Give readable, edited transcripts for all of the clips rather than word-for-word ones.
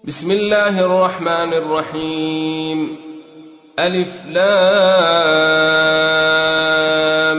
بسم الله الرحمن الرحيم. ألف لام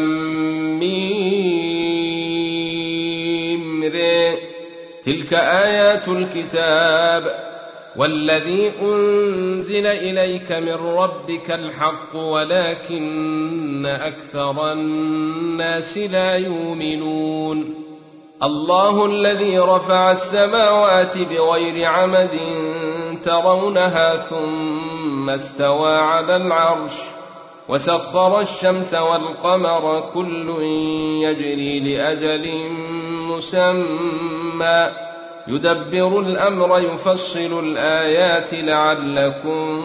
ميم ر. تلك آيات الكتاب والذي أنزل إليك من ربك الحق ولكن أكثر الناس لا يؤمنون. الله الذي رفع السماوات بغير عمد ترونها ثم استوى على العرش وسخر الشمس والقمر كل يجري لأجل مسمى يدبر الأمر يفصل الآيات لعلكم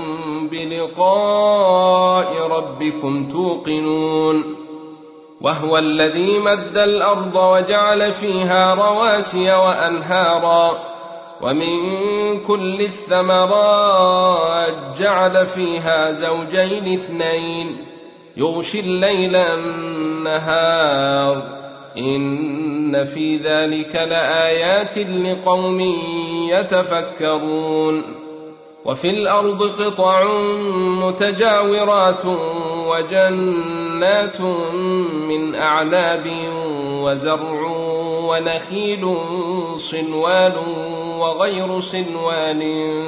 بلقاء ربكم توقنون. وهو الذي مد الأرض وجعل فيها رواسي وأنهارا ومن كل الثمرات جعل فيها زوجين اثنين يغشي الليل النهار إن في ذلك لآيات لقوم يتفكرون. وفي الأرض قطع متجاورات وجنات من أعناب وزرع ونخيل صنوان وغير صنوان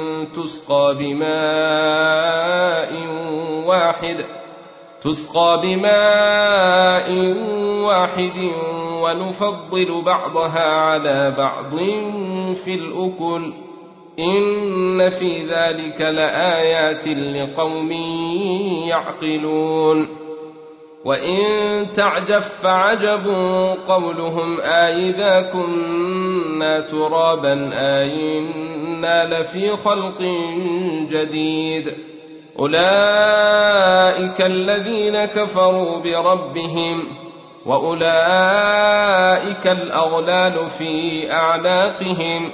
تسقى بماء واحد ونفضل بعضها على بعض في الأكل إن في ذلك لآيات لقوم يعقلون. وإن تعجب فعجب قولهم أإذا كنا ترابا أإنا لفي خلق جديد. أولئك الذين كفروا بربهم وأولئك الأغلال في أعناقهم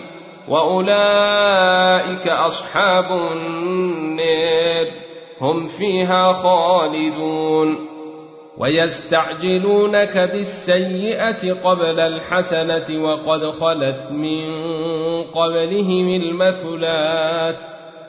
وأولئك أصحاب النار هم فيها خالدون. ويستعجلونك بالسيئة قبل الحسنة وقد خلت من قبلهم المثلات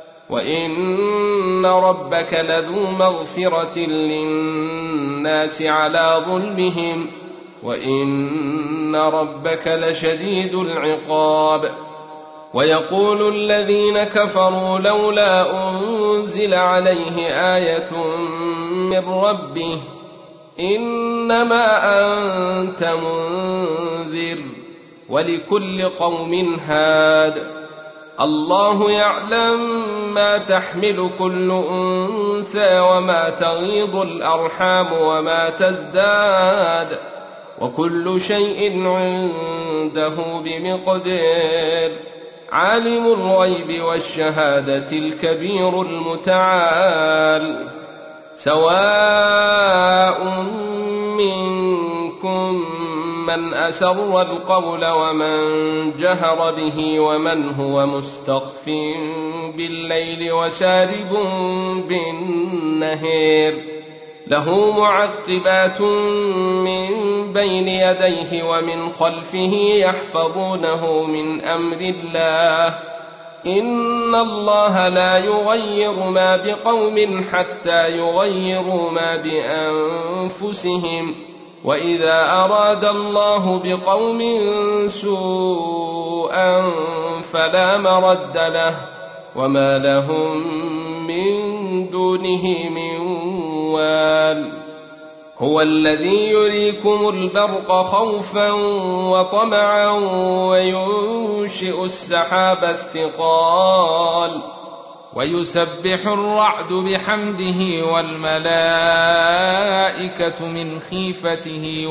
وإن ربك لذو مغفرة للناس على ظلمهم وإن ربك لشديد العقاب. ويقول الذين كفروا لولا أنزل عليه آية من ربه إنما أنت منذر ولكل قوم هاد. الله يعلم ما تحمل كل أنثى وما تغيض الأرحام وما تزداد وكل شيء عنده بمقدار. عالم الغيب والشهادة الكبير المتعال. سواء منكم من أسر القول ومن جهر به ومن هو مستخف بالليل وسارب بالنهار له معقبات من بين يديه ومن خلفه يحفظونه من أمر الله إن الله لا يغير ما بقوم حتى يغيروا ما بأنفسهم وإذا أراد الله بقوم سوءا فلا مرد له وما لهم من دونه من وال. هو الذي يريكم البرق خوفا وطمعا وينشئ السحاب الثقال ويسبح الرعد بحمده والملائكة من خيفته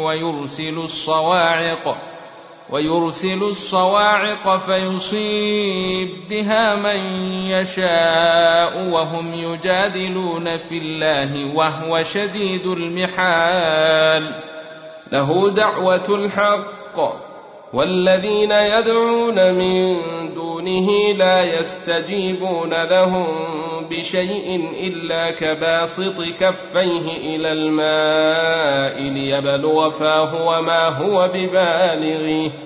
ويرسل الصواعق فيصيب بها من يشاء وهم يجادلون في الله وهو شديد المحال. له دعوة الحق والذين يدعون من دونه لا يستجيبون لهم بشيء إلا كباسط كفيه إلى الماء ليبلغ فاه وما هو ببالغه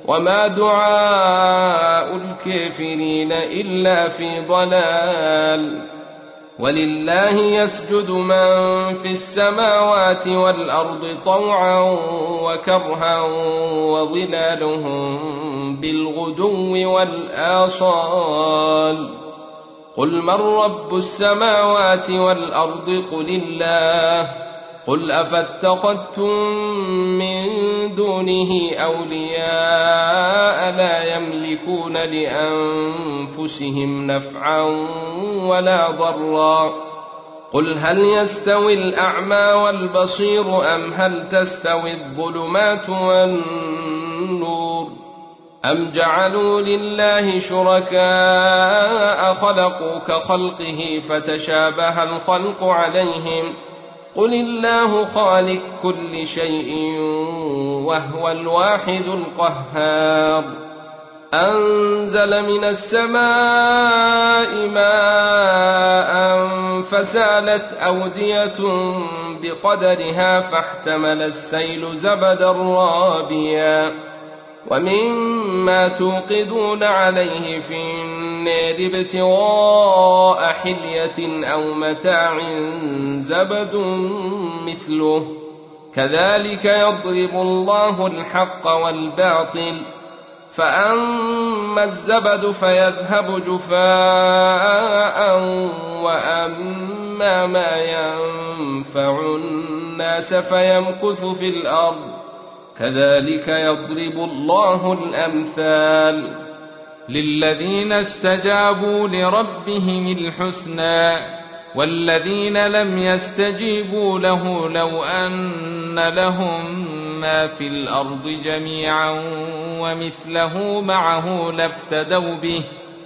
وما دعاء الكافرين إلا في ضلال. ولله يسجد من في السماوات والأرض طوعا وكرها وظلالهم بالغدو والآصال. قل من رب السماوات والأرض قل الله. قل أفاتخذتم من دونه أولياء لا يملكون لأنفسهم نفعا ولا ضرا. قل هل يستوي الأعمى والبصير أم هل تستوي الظلمات والنور أم جعلوا لله شركاء خلقوا كخلقه فتشابه الخلق عليهم. قل الله خالق كل شيء وهو الواحد القهار. أنزل من السماء ماء فسالت أودية بقدرها فاحتمل السيل زبدا رابيا ومما توقدون عليه في النار ابتغاء حلية أو متاع زبد مثله كذلك يضرب الله الحق والباطل. فأما الزبد فيذهب جفاء وأما ما ينفع الناس فيمكث في الأرض كذلك يضرب الله الأمثال. للذين استجابوا لربهم الحسنى والذين لم يستجيبوا له لو أن لهم ما في الأرض جميعا ومثله معه لافتدوا به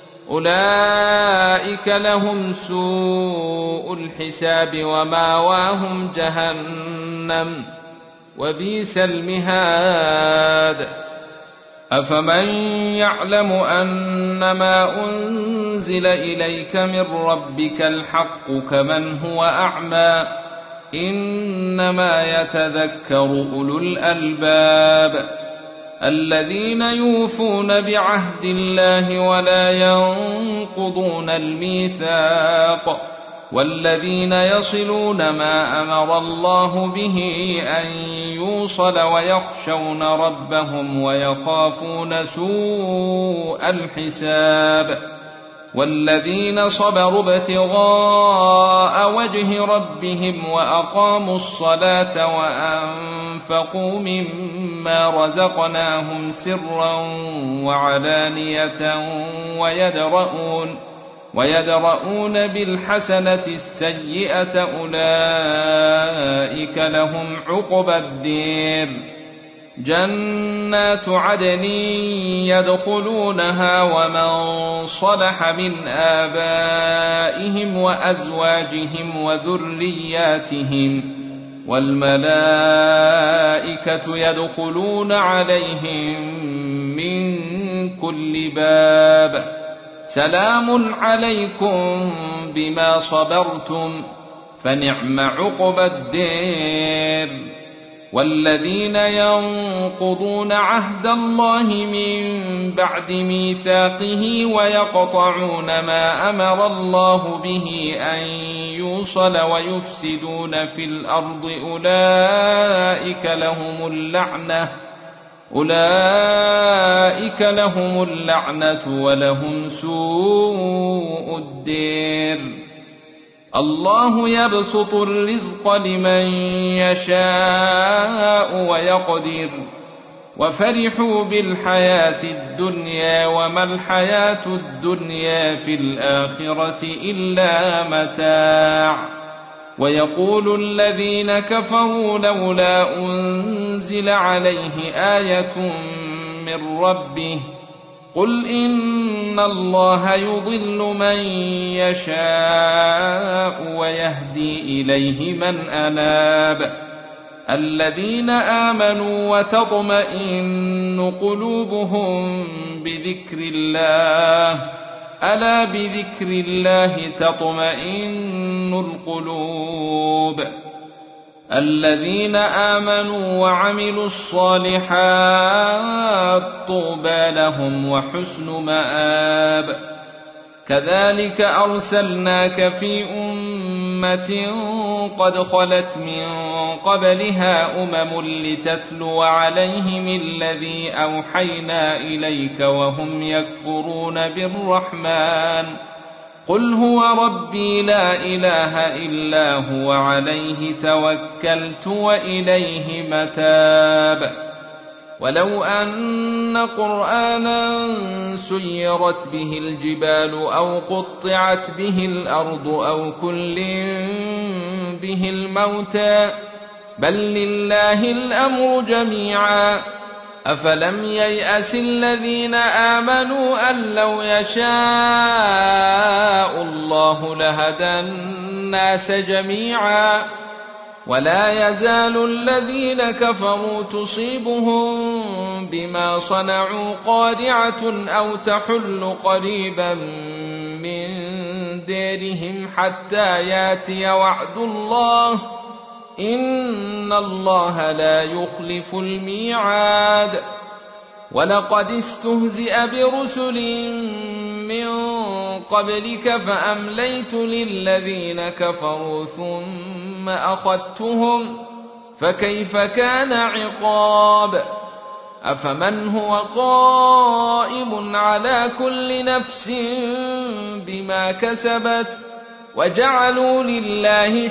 أولئك لهم سوء الحساب وماواهم جهنم وبئس المهاد. أفمن يعلم أنما أنزل إليك من ربك الحق كمن هو أعمى إنما يتذكر أولو الألباب الذين يوفون بعهد الله ولا ينقضون الميثاق والذين يصلون ما أمر الله به أن يوصل ويخشون ربهم ويخافون سوء الحساب والذين صبروا ابتغاء وجه ربهم وأقاموا الصلاة وأنفقوا مما رزقناهم سرا وعلانية ويدرؤون بالحسنة السيئة أولئك لهم عقبى الدير. جنات عدن يدخلونها ومن صلح من آبائهم وأزواجهم وذرياتهم والملائكة يدخلون عليهم من كل باب سلام عليكم بما صبرتم فنعم عقبى الدير. والذين ينقضون عهد الله من بعد ميثاقه ويقطعون ما أمر الله به أن يوصل ويفسدون في الأرض أولئك لهم اللعنة ولهم سوء الدير. الله يبسط الرزق لمن يشاء ويقدر وفرحوا بالحياة الدنيا وما الحياة الدنيا في الآخرة إلا متاع. ويقول الذين كفروا لولا أنزل عليه آية من ربه قل إن الله يضل من يشاء ويهدي إليه من أناب. الذين آمنوا وتطمئن قلوبهم بذكر الله ألا بذكر الله تطمئن القلوب. الذين آمنوا وعملوا الصالحات طوبى لهم وحسن مآب. كذلك أرسلناك في أمة قد خلت من قبلها لتتلو عليهم الذي أوحينا إليك وهم يكفرون بالرحمن. قل هو ربي لا إله إلا هو عليه توكلت وإليه متاب. ولو أن قرآنا سيرت به الجبال أو قطعت به الأرض أو كلم به الموتى بل لله الأمر جميعا. أفلم ييأس الذين آمنوا أن لو يشاء الله لهدى الناس جميعا. ولا يزال الذين كفروا تصيبهم بما صنعوا قارعة أو تحل قريبا من ديرهم حتى ياتي وعد الله إن الله لا يخلف الميعاد. ولقد استهزئ برسل من قبلك فأمليت للذين كفروا ثم أخذتهم فكيف كان عقاب. أفمن هو قائم على كل نفس بما كسبت وجعلوا لله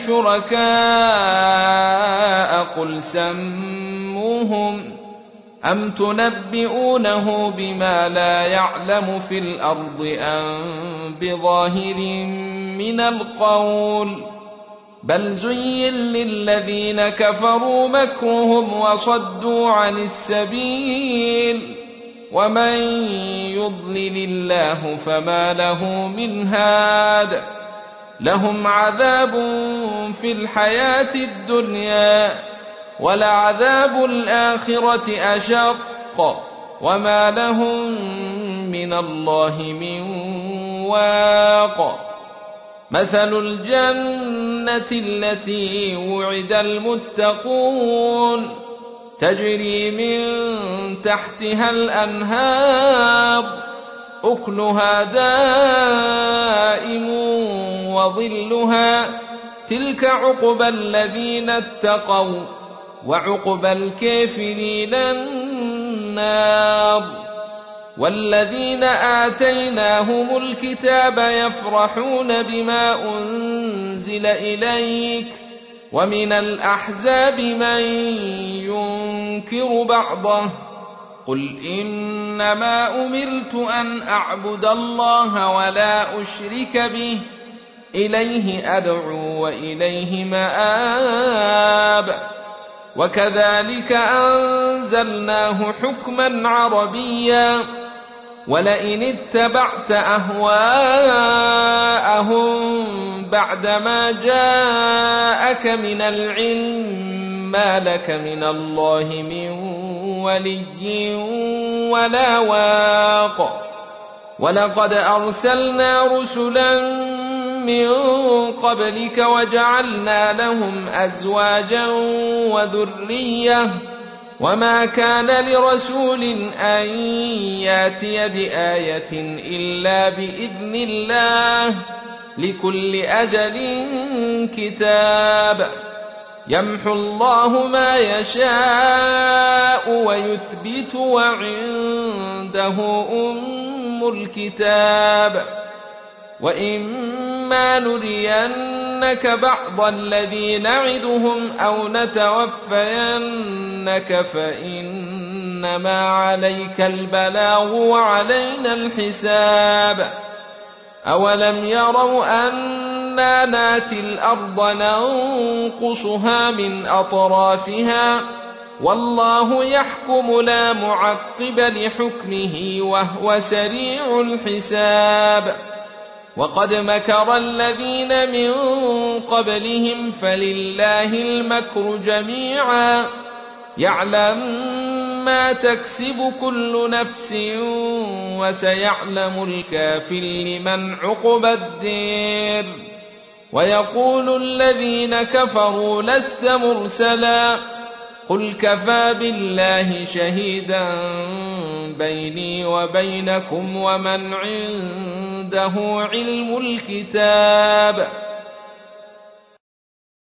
شركاء قل سموهم أم تنبئونه بما لا يعلم في الأرض أم بظاهر من القول بل زين للذين كفروا مكرهم وصدوا عن السبيل ومن يضلل الله فما له من هاد. لهم عذاب في الحياة الدنيا ولعذاب الآخرة أشق وما لهم من الله من واق. مثل الجنة التي وعد المتقون تجري من تحتها الأنهار أكلها دائم وظلها تلك عقبى الذين اتقوا وعقبى الكافرين النار. والذين آتيناهم الكتاب يفرحون بما أنزل إليك ومن الأحزاب من ينكر بعضه قل إنما أمرت أن أعبد الله ولا أشرك به إليه أدعو وإليه مآب. وكذلك أنزلناه حكما عربيا ولئن اتبعت أهواءهم بعدما جاءك من العلم ما لك من الله من ولي ولا واق. ولقد أرسلنا رسلا من قبلك وجعلنا لهم أزواجا وذرية وما كان لرسول أن ياتي بآية إلا بإذن الله لكل أجل كتاب. يمحو الله ما يشاء ويثبت وعنده أم الكتاب. وإما نرينك بعض الذي نعدهم أو نتوفينك فإنما عليك البلاغ وعلينا الحساب. أولم يروا أنا ناتي الأرض ننقصها من أطرافها والله يحكم لا معقب لحكمه وهو سريع الحساب. وقد مكر الذين من قبلهم فلله المكر جميعا يعلم ما تكسب كل نفس وسيعلم الكافر لمن عقبى الدير. ويقول الذين كفروا لست مرسلا قل كفى بالله شهيدا بيني وبينكم ومن عنده علم الكتاب